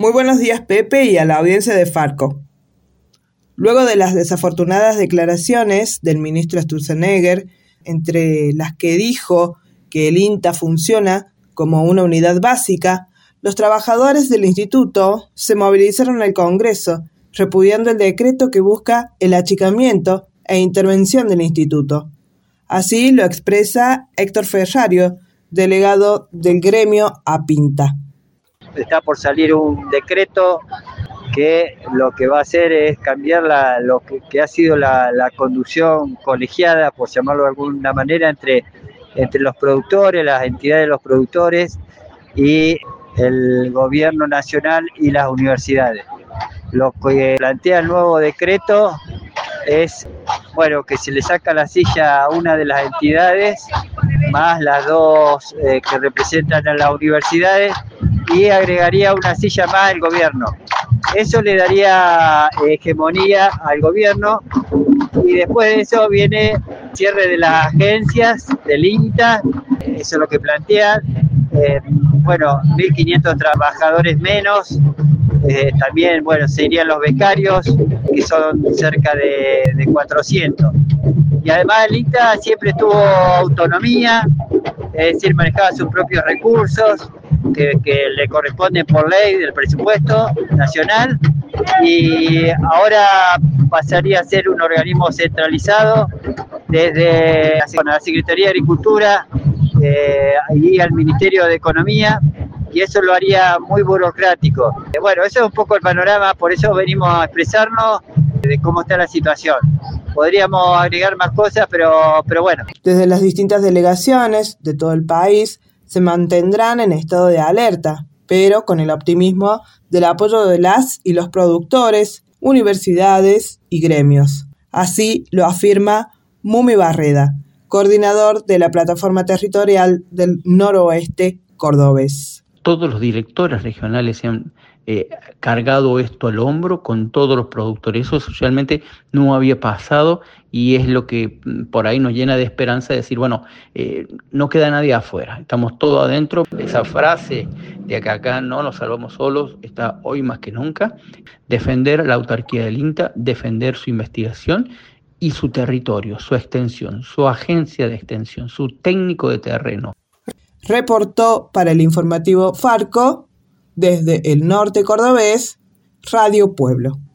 Muy buenos días, Pepe, y a la audiencia de Farco. Luego de las desafortunadas declaraciones del ministro Sturzenegger, entre las que dijo que el INTA funciona como una unidad básica, los trabajadores del instituto se movilizaron al Congreso, repudiando el decreto que busca el achicamiento e intervención del instituto. Así lo expresa Héctor Ferrario, delegado del gremio APINTA. Está por salir un decreto que lo que va a hacer es cambiar lo que ha sido la conducción colegiada, por llamarlo de alguna manera, entre los productores, las entidades de los productores y el gobierno nacional y las universidades. Lo que plantea el nuevo decreto es, que se le saca la silla a una de las entidades, más las dos que representan a las universidades, y agregaría una silla más al gobierno. Eso le daría hegemonía al gobierno, y después de eso viene el cierre de las agencias del INTA. Eso es lo que plantean. 1.500 trabajadores menos. También, se irían los becarios, que son cerca de 400. Y además el INTA siempre tuvo autonomía, es decir, manejaba sus propios recursos, que le corresponden por ley del presupuesto nacional, y ahora pasaría a ser un organismo centralizado desde la Secretaría de Agricultura y al Ministerio de Economía, y eso lo haría muy burocrático. Eso es un poco el panorama, por eso venimos a expresarnos de cómo está la situación. Podríamos agregar más cosas, pero bueno. Desde las distintas delegaciones de todo el país se mantendrán en estado de alerta, pero con el optimismo del apoyo de las y los productores, universidades y gremios. Así lo afirma Mumi Barreda, coordinador de la Plataforma Territorial del Noroeste Cordobés. Todos los directores regionales se han cargado esto al hombro con todos los productores. Eso realmente no había pasado, y es lo que por ahí nos llena de esperanza de decir, no queda nadie afuera, estamos todos adentro. Esa frase de que acá no nos salvamos solos está hoy más que nunca. Defender la autarquía del INTA, defender su investigación y su territorio, su extensión, su agencia de extensión, su técnico de terreno. Reportó para el informativo Farco, desde el norte cordobés, Radio Pueblo.